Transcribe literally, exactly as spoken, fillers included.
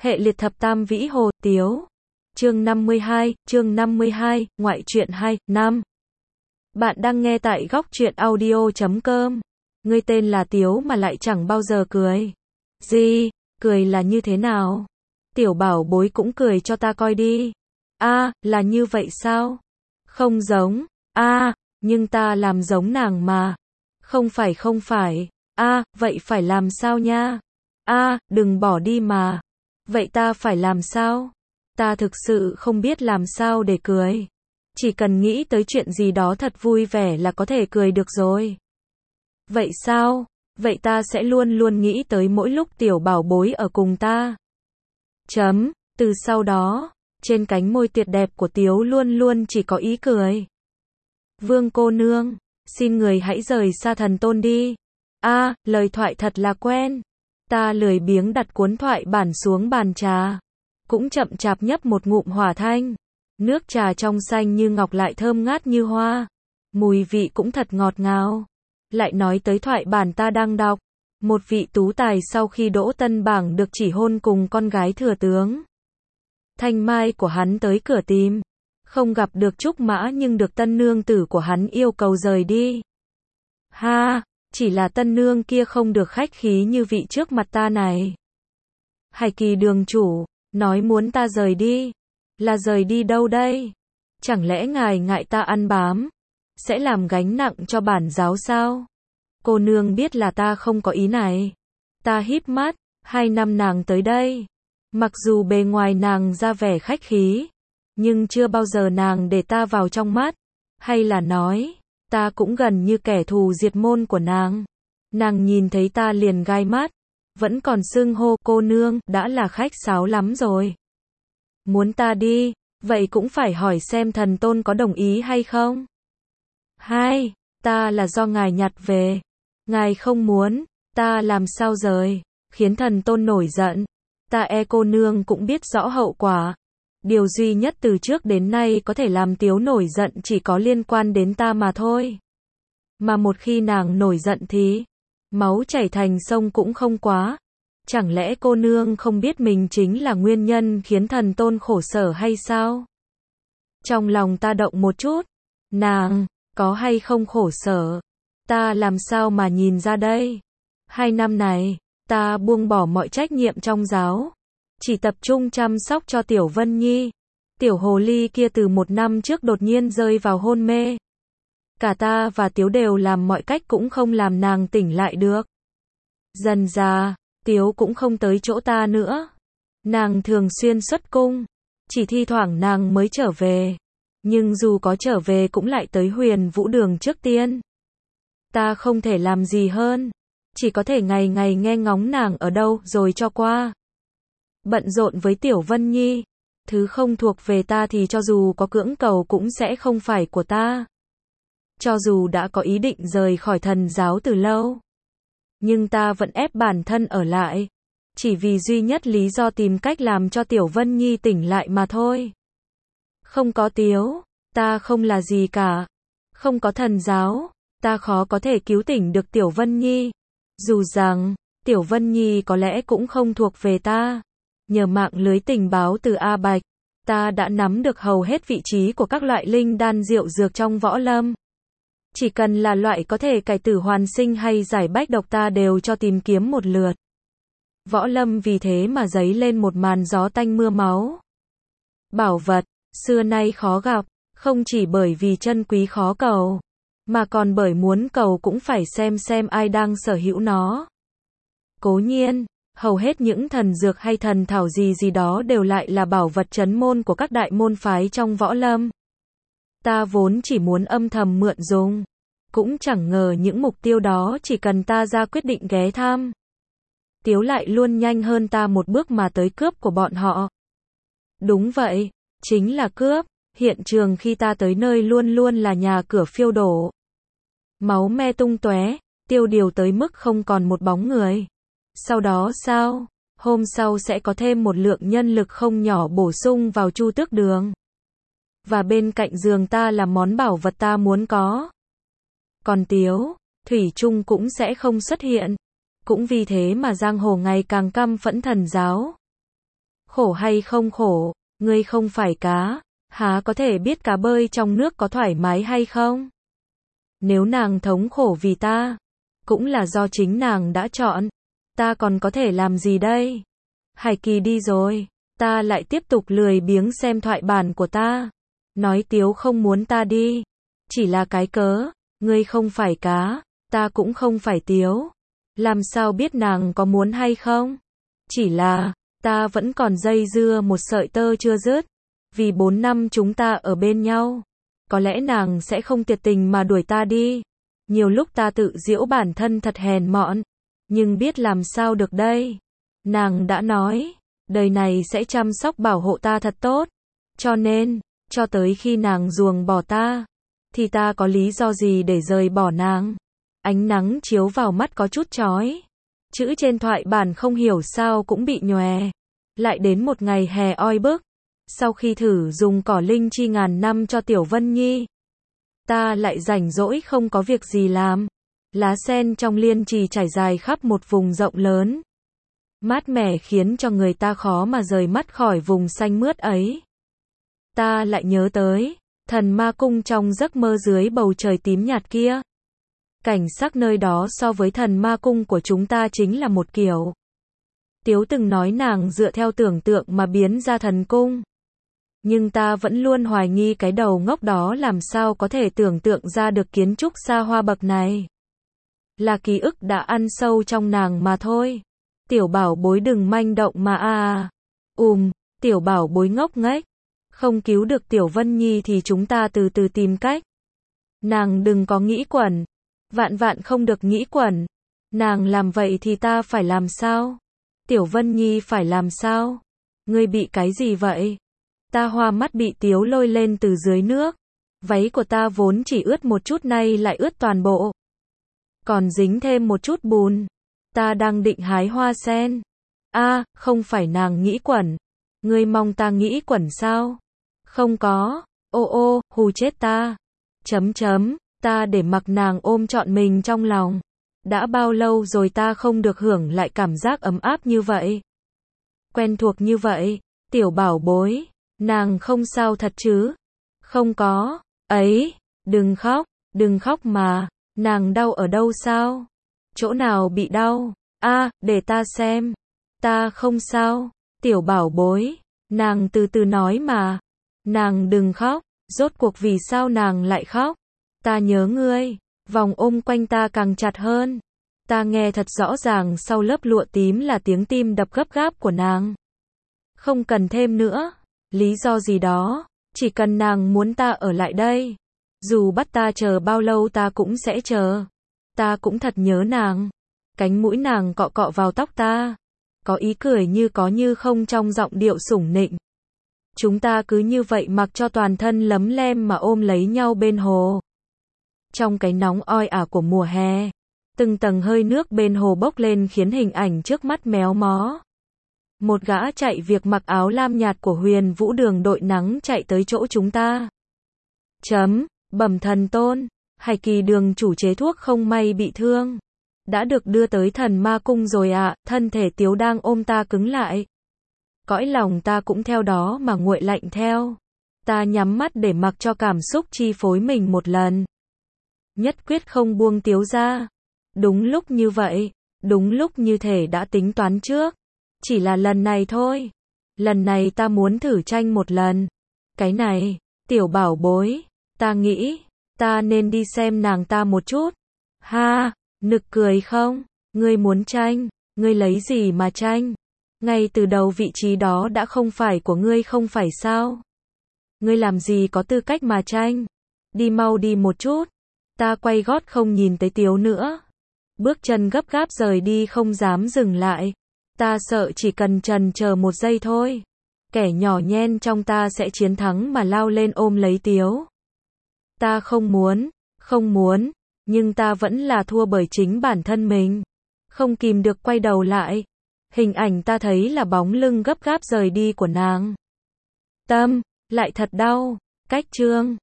Hệ liệt thập tam vĩ hồ, Tiếu. Chương năm mươi hai, chương năm mươi hai, ngoại truyện hai, năm. Bạn đang nghe tại góc truyện audio chấm com. Ngươi tên là Tiếu mà lại chẳng bao giờ cười. Gì? Cười là như thế nào? Tiểu bảo bối cũng cười cho ta coi đi. A, là như vậy sao? Không giống. A, nhưng ta làm giống nàng mà. Không phải không phải. A, vậy phải làm sao nha? A, đừng bỏ đi mà. Vậy ta phải làm sao? Ta thực sự không biết làm sao để cười. Chỉ cần nghĩ tới chuyện gì đó thật vui vẻ là có thể cười được rồi. Vậy sao? Vậy ta sẽ luôn luôn nghĩ tới mỗi lúc tiểu bảo bối ở cùng ta. Chấm, từ sau đó, trên cánh môi tuyệt đẹp của Tiếu luôn luôn chỉ có ý cười. Vương cô nương, xin người hãy rời xa thần tôn đi. A, lời thoại thật là quen. Ta lười biếng đặt cuốn thoại bản xuống bàn trà. Cũng chậm chạp nhấp một ngụm hỏa thanh. Nước trà trong xanh như ngọc lại thơm ngát như hoa. Mùi vị cũng thật ngọt ngào. Lại nói tới thoại bản ta đang đọc. Một vị tú tài sau khi đỗ tân bảng được chỉ hôn cùng con gái thừa tướng. Thanh mai của hắn tới cửa tìm. Không gặp được trúc mã nhưng được tân nương tử của hắn yêu cầu rời đi. Ha, chỉ là tân nương kia không được khách khí như vị trước mặt ta này. Hải Kỳ đường chủ, nói muốn ta rời đi. Là rời đi đâu đây? Chẳng lẽ ngài ngại ta ăn bám? Sẽ làm gánh nặng cho bản giáo sao? Cô nương biết là ta không có ý này. Ta híp mắt, hai năm nàng tới đây. Mặc dù bề ngoài nàng ra vẻ khách khí, nhưng chưa bao giờ nàng để ta vào trong mắt. Hay là nói, ta cũng gần như kẻ thù diệt môn của nàng. Nàng nhìn thấy ta liền gai mắt. Vẫn còn xưng hô cô nương, đã là khách sáo lắm rồi. Muốn ta đi, vậy cũng phải hỏi xem thần tôn có đồng ý hay không? Hai, ta là do ngài nhặt về. Ngài không muốn, ta làm sao rời, khiến thần tôn nổi giận. Ta e cô nương cũng biết rõ hậu quả. Điều duy nhất từ trước đến nay có thể làm Tiếu nổi giận chỉ có liên quan đến ta mà thôi. Mà một khi nàng nổi giận thì máu chảy thành sông cũng không quá. Chẳng lẽ cô nương không biết mình chính là nguyên nhân khiến thần tôn khổ sở hay sao? Trong lòng ta động một chút. Nàng, có hay không khổ sở? Ta làm sao mà nhìn ra đây? Hai năm này, ta buông bỏ mọi trách nhiệm trong giáo. Chỉ tập trung chăm sóc cho Tiểu Vân Nhi. Tiểu hồ ly kia từ một năm trước đột nhiên rơi vào hôn mê. Cả ta và Tiếu đều làm mọi cách cũng không làm nàng tỉnh lại được. Dần dà, Tiếu cũng không tới chỗ ta nữa. Nàng thường xuyên xuất cung. Chỉ thi thoảng nàng mới trở về. Nhưng dù có trở về cũng lại tới Huyền Vũ Đường trước tiên. Ta không thể làm gì hơn. Chỉ có thể ngày ngày nghe ngóng nàng ở đâu rồi cho qua. Bận rộn với Tiểu Vân Nhi. Thứ không thuộc về ta thì cho dù có cưỡng cầu cũng sẽ không phải của ta. Cho dù đã có ý định rời khỏi thần giáo từ lâu. Nhưng ta vẫn ép bản thân ở lại. Chỉ vì duy nhất lý do tìm cách làm cho Tiểu Vân Nhi tỉnh lại mà thôi. Không có Tiếu, ta không là gì cả. Không có thần giáo, ta khó có thể cứu tỉnh được Tiểu Vân Nhi. Dù rằng, Tiểu Vân Nhi có lẽ cũng không thuộc về ta. Nhờ mạng lưới tình báo từ A Bạch, ta đã nắm được hầu hết vị trí của các loại linh đan diệu dược trong võ lâm. Chỉ cần là loại có thể cải tử hoàn sinh hay giải bách độc ta đều cho tìm kiếm một lượt. Võ lâm vì thế mà dấy lên một màn gió tanh mưa máu. Bảo vật, xưa nay khó gặp, không chỉ bởi vì chân quý khó cầu, mà còn bởi muốn cầu cũng phải xem xem ai đang sở hữu nó. Cố nhiên, hầu hết những thần dược hay thần thảo gì gì đó đều lại là bảo vật trấn môn của các đại môn phái trong võ lâm. Ta vốn chỉ muốn âm thầm mượn dùng. Cũng chẳng ngờ những mục tiêu đó chỉ cần ta ra quyết định ghé thăm. Tiếu lại luôn nhanh hơn ta một bước mà tới cướp của bọn họ. Đúng vậy, chính là cướp. Hiện trường khi ta tới nơi luôn luôn là nhà cửa phiêu đổ. Máu me tung tóe, tiêu điều tới mức không còn một bóng người. Sau đó sao? Hôm sau sẽ có thêm một lượng nhân lực không nhỏ bổ sung vào Chu Tước Đường. Và bên cạnh giường ta là món bảo vật ta muốn có. Còn Tiếu, thủy chung cũng sẽ không xuất hiện. Cũng vì thế mà giang hồ ngày càng căm phẫn thần giáo. Khổ hay không khổ, ngươi không phải cá, há có thể biết cá bơi trong nước có thoải mái hay không? Nếu nàng thống khổ vì ta, cũng là do chính nàng đã chọn, ta còn có thể làm gì đây? Hải Kỳ đi rồi, ta lại tiếp tục lười biếng xem thoại bản của ta. Nói Tiếu không muốn ta đi, chỉ là cái cớ, ngươi không phải cá, ta cũng không phải Tiếu. Làm sao biết nàng có muốn hay không? Chỉ là, ta vẫn còn dây dưa một sợi tơ chưa dứt. Vì bốn năm chúng ta ở bên nhau, có lẽ nàng sẽ không tuyệt tình mà đuổi ta đi. Nhiều lúc ta tự giễu bản thân thật hèn mọn, nhưng biết làm sao được đây. Nàng đã nói, đời này sẽ chăm sóc bảo hộ ta thật tốt. Cho nên, cho tới khi nàng ruồng bỏ ta, thì ta có lý do gì để rời bỏ nàng? Ánh nắng chiếu vào mắt có chút chói. Chữ trên thoại bản không hiểu sao cũng bị nhòe. Lại đến một ngày hè oi bức. Sau khi thử dùng cỏ linh chi ngàn năm cho Tiểu Vân Nhi, ta lại rảnh rỗi không có việc gì làm. Lá sen trong liên trì trải dài khắp một vùng rộng lớn. Mát mẻ khiến cho người ta khó mà rời mắt khỏi vùng xanh mướt ấy. Ta lại nhớ tới Thần Ma Cung trong giấc mơ dưới bầu trời tím nhạt kia. Cảnh sắc nơi đó so với Thần Ma Cung của chúng ta chính là một kiểu. Tiếu từng nói nàng dựa theo tưởng tượng mà biến ra thần cung. Nhưng ta vẫn luôn hoài nghi cái đầu ngốc đó làm sao có thể tưởng tượng ra được kiến trúc xa hoa bậc này. Là ký ức đã ăn sâu trong nàng mà thôi. Tiểu bảo bối đừng manh động mà a à. Ùm, tiểu bảo bối ngốc nghếch. Không cứu được Tiểu Vân Nhi thì chúng ta từ từ tìm cách. Nàng đừng có nghĩ quẩn. Vạn vạn không được nghĩ quẩn. Nàng làm vậy thì ta phải làm sao? Tiểu Vân Nhi phải làm sao? Ngươi bị cái gì vậy? Ta hoa mắt bị Tiếu lôi lên từ dưới nước. Váy của ta vốn chỉ ướt một chút nay lại ướt toàn bộ. Còn dính thêm một chút bùn. Ta đang định hái hoa sen. A, à, không phải nàng nghĩ quẩn. Ngươi mong ta nghĩ quẩn sao? Không có. Ô ô, hù chết ta. Chấm chấm, ta để mặc nàng ôm trọn mình trong lòng. Đã bao lâu rồi ta không được hưởng lại cảm giác ấm áp như vậy. Quen thuộc như vậy. Tiểu bảo bối, nàng không sao thật chứ? Không có. Ấy, đừng khóc, đừng khóc mà. Nàng đau ở đâu sao? Chỗ nào bị đau? A, à, để ta xem. Ta không sao. Tiểu bảo bối, nàng từ từ nói mà. Nàng đừng khóc. Rốt cuộc vì sao nàng lại khóc? Ta nhớ ngươi. Vòng ôm quanh ta càng chặt hơn. Ta nghe thật rõ ràng sau lớp lụa tím là tiếng tim đập gấp gáp của nàng. Không cần thêm nữa. Lý do gì đó. Chỉ cần nàng muốn ta ở lại đây. Dù bắt ta chờ bao lâu ta cũng sẽ chờ. Ta cũng thật nhớ nàng. Cánh mũi nàng cọ cọ vào tóc ta. Có ý cười như có như không trong giọng điệu sủng nịnh. Chúng ta cứ như vậy mặc cho toàn thân lấm lem mà ôm lấy nhau bên hồ. Trong cái nóng oi ả của mùa hè, từng tầng hơi nước bên hồ bốc lên khiến hình ảnh trước mắt méo mó. Một gã chạy việc mặc áo lam nhạt của Huyền Vũ Đường đội nắng chạy tới chỗ chúng ta. Chấm, bẩm thần tôn, Hải Kỳ đường chủ chế thuốc không may bị thương. Đã được đưa tới Thần Ma Cung rồi ạ, à, thân thể Tiếu đang ôm ta cứng lại. Cõi lòng ta cũng theo đó mà nguội lạnh theo. Ta nhắm mắt để mặc cho cảm xúc chi phối mình một lần. Nhất quyết không buông Tiếu ra. Đúng lúc như vậy, đúng lúc như thể đã tính toán trước. Chỉ là lần này thôi. Lần này ta muốn thử tranh một lần. Cái này, tiểu bảo bối, ta nghĩ, ta nên đi xem nàng ta một chút. Ha, nực cười không? Ngươi muốn tranh, ngươi lấy gì mà tranh? Ngay từ đầu vị trí đó đã không phải của ngươi không phải sao? Ngươi làm gì có tư cách mà tranh? Đi mau đi một chút. Ta quay gót không nhìn tới Tiếu nữa. Bước chân gấp gáp rời đi không dám dừng lại. Ta sợ chỉ cần chần chờ một giây thôi. Kẻ nhỏ nhen trong ta sẽ chiến thắng mà lao lên ôm lấy Tiếu. Ta không muốn, không muốn, nhưng ta vẫn là thua bởi chính bản thân mình. Không kìm được quay đầu lại. Hình ảnh ta thấy là bóng lưng gấp gáp rời đi của nàng. Tâm, lại thật đau. Cách chương